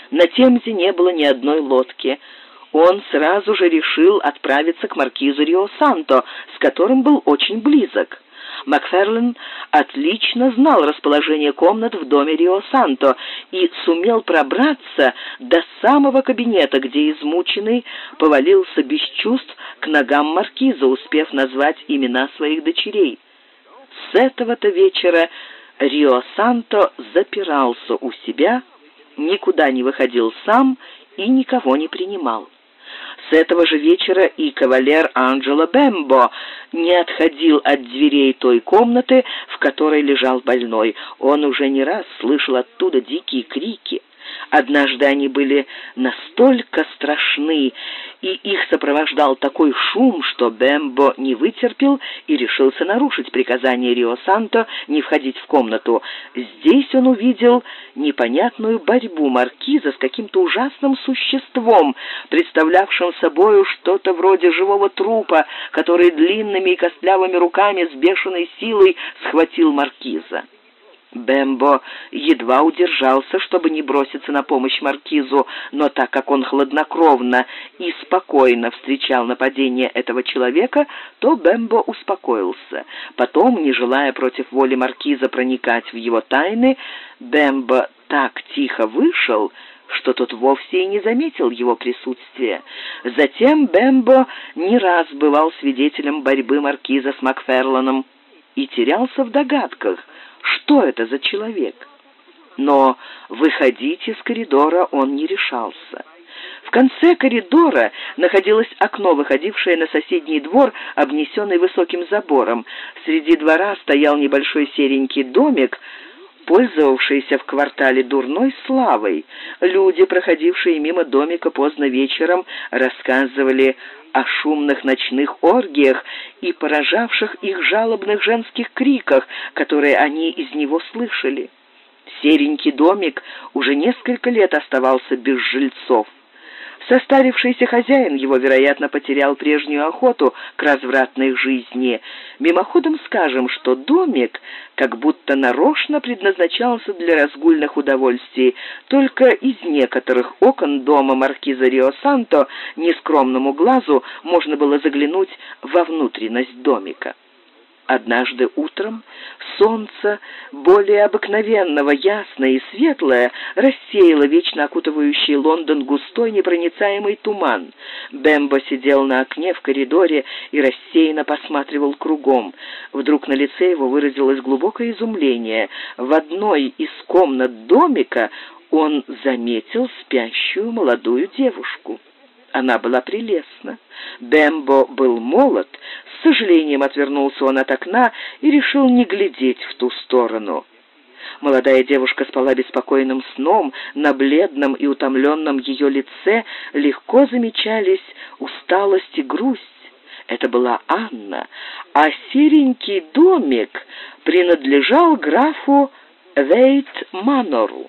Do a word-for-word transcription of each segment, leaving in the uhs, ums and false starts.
На Темзе не было ни одной лодки. Он сразу же решил отправиться к маркизу Рио-Санто, с которым был очень близок. Макферлен отлично знал расположение комнат в доме Рио-Санто и сумел пробраться до самого кабинета, где измученный повалился без чувств к ногам маркиза, успев назвать имена своих дочерей. С этого-то вечера Рио-Санто запирался у себя, никуда не выходил сам и никого не принимал. С этого же вечера и кавалер Анджело Бембо не отходил от дверей той комнаты, в которой лежал больной. Он уже не раз слышал оттуда дикие крики. Однажды они были настолько страшны, и их сопровождал такой шум, что Бембо не вытерпел и решился нарушить приказание Рио-Санто не входить в комнату. Здесь он увидел непонятную борьбу маркиза с каким-то ужасным существом, представлявшим собою что-то вроде живого трупа, который длинными и костлявыми руками с бешеной силой схватил маркиза. Бембо едва удержался, чтобы не броситься на помощь маркизу, но так как он хладнокровно и спокойно встречал нападение этого человека, то Бембо успокоился. Потом, не желая против воли маркиза проникать в его тайны, Бембо так тихо вышел, что тот вовсе и не заметил его присутствия. Затем Бембо не раз бывал свидетелем борьбы маркиза с Макферленом и терялся в догадках, что это за человек. Но выходить из коридора он не решался. В конце коридора находилось окно, выходившее на соседний двор, обнесенный высоким забором. Среди двора стоял небольшой серенький домик, пользовавшийся в квартале дурной славой. Люди, проходившие мимо домика поздно вечером, рассказывали о шумных ночных оргиях и поражавших их жалобных женских криках, которые они из него слышали. Серенький домик уже несколько лет оставался без жильцов. Состарившийся хозяин его, вероятно, потерял прежнюю охоту к развратной жизни. Мимоходом скажем, что домик как будто нарочно предназначался для разгульных удовольствий. Только из некоторых окон дома маркиза Рио-Санто нескромному глазу можно было заглянуть во внутренность домика. Однажды утром солнце, более обыкновенного, ясное и светлое, рассеяло вечно окутывающий Лондон густой непроницаемый туман. Бембо сидел на окне в коридоре и рассеянно посматривал кругом. Вдруг на лице его выразилось глубокое изумление. В одной из комнат домика он заметил спящую молодую девушку. Она была прелестна. Бембо был молод. С сожалением отвернулся он от окна и решил не глядеть в ту сторону. Молодая девушка спала беспокойным сном. На бледном и утомленном ее лице легко замечались усталость и грусть. Это была Анна, а серенький домик принадлежал графу Вейт-Манору.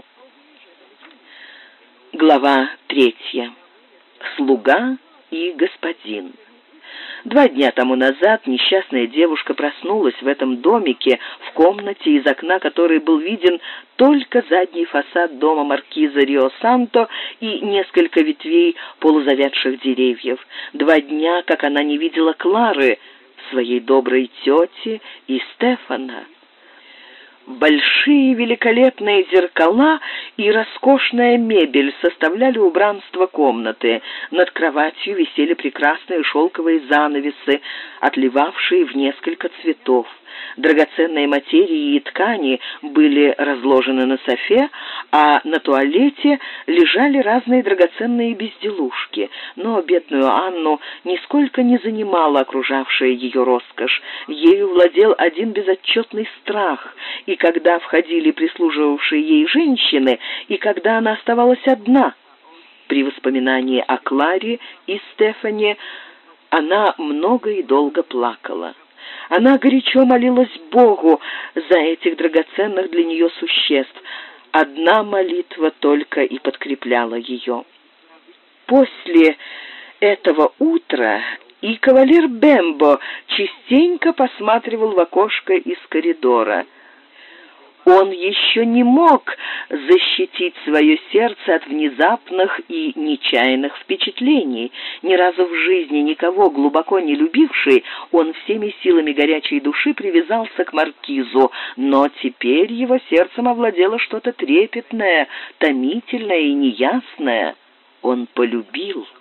Глава третья. Слуга и господин. Два дня тому назад несчастная девушка проснулась в этом домике, в комнате, из окна которой был виден только задний фасад дома маркиза Рио-Санто и несколько ветвей полузавядших деревьев. Два дня, как она не видела Клары, своей доброй тети и Стефана. Большие великолепные зеркала и роскошная мебель составляли убранство комнаты. Над кроватью висели прекрасные шелковые занавесы, отливавшие в несколько цветов. Драгоценные материи и ткани были разложены на софе, а на туалете лежали разные драгоценные безделушки. Но бедную Анну нисколько не занимала окружавшая ее роскошь. Ею владел один безотчетный страх, и когда входили прислуживавшие ей женщины, и когда она оставалась одна. При воспоминании о Кларе и Стефане она много и долго плакала. Она горячо молилась Богу за этих драгоценных для нее существ. Одна молитва только и подкрепляла ее. После этого утра и кавалер Бембо частенько посматривал в окошко из коридора. Он еще не мог защитить свое сердце от внезапных и нечаянных впечатлений. Ни разу в жизни никого глубоко не любивший, он всеми силами горячей души привязался к маркизу, но теперь его сердцем овладело что-то трепетное, томительное и неясное. Он полюбил.